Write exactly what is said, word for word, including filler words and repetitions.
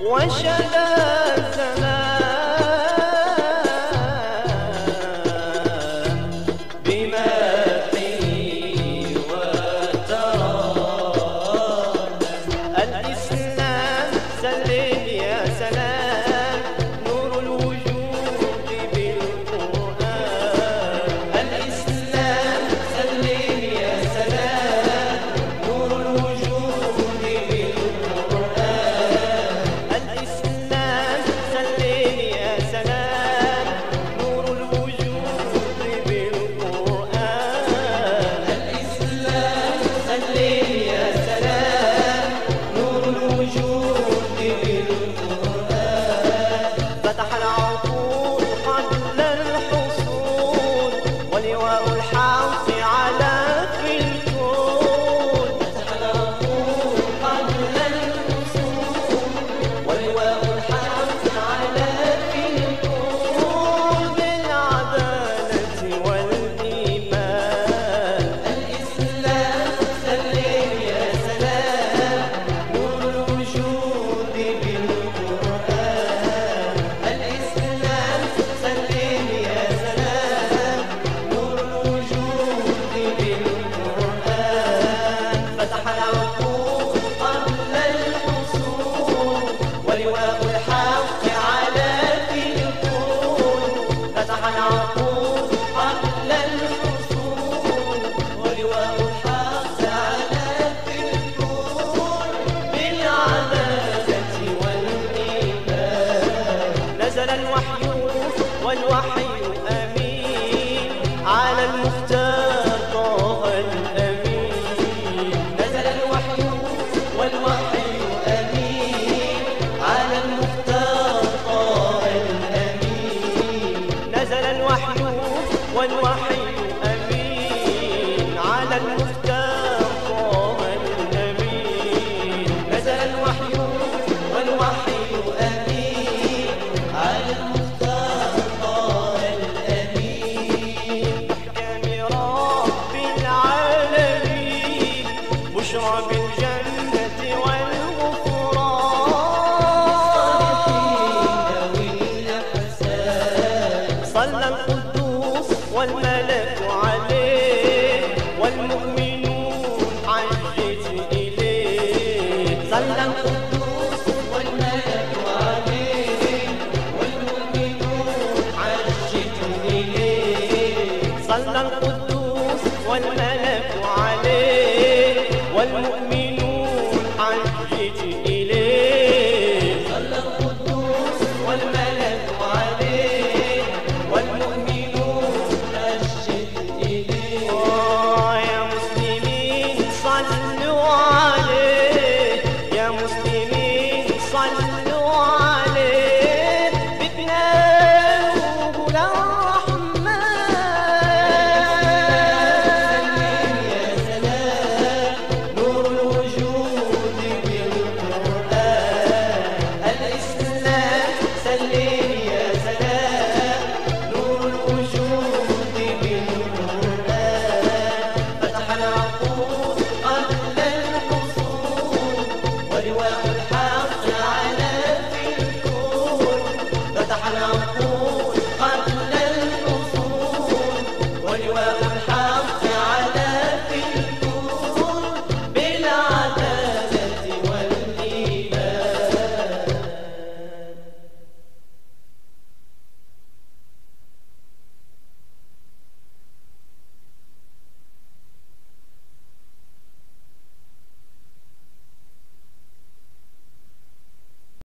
وشدا الزمان بمدحه وترانى. الإسلام سلم يا سلام نور الوجود بالقرآن. الإسلام سلم يا سلام نور الوجود بالقرآن. الإسلام سلم يا سلام نور الوجود بالقرآن. الإسلام سلم يا سلام نور الوجود بالقرآن. فتح العقول قبل الحصول ولواء الحق على في الكون. فتح العقول قبل الحصول ولواء الحق على في الكون بالعدالة والإيمان. الإسلام سلم يا سلام نور الوجود بالقرآن. الإسلام سلم يا سلام نور الوجود بالقرآن. فتح العقول قبل الحصول ولواء الحق على في الكون. فتح العقول قبل الحصول ولواء الحق على في الكون بالعدالة والإيمان. نزل الوحي والوحي أمين على المختار طه الأمين. نزل الوحي والوحي أمين على المختار طه الأمين. نزل الوحي والوحي أمين على المختار طه الأمين. نزل الوحي والوحي أمين على المختار طه الأمين. بإحكام رب العالمين بشرى بالجنة والغفران. صلى القدوس والملك عليه والمؤمنون حجت إليه. صلى القدوس والملك عليه والمؤمنون حجت إليه. صلى القدوس والملك عليه والمؤمنون حجت إليه.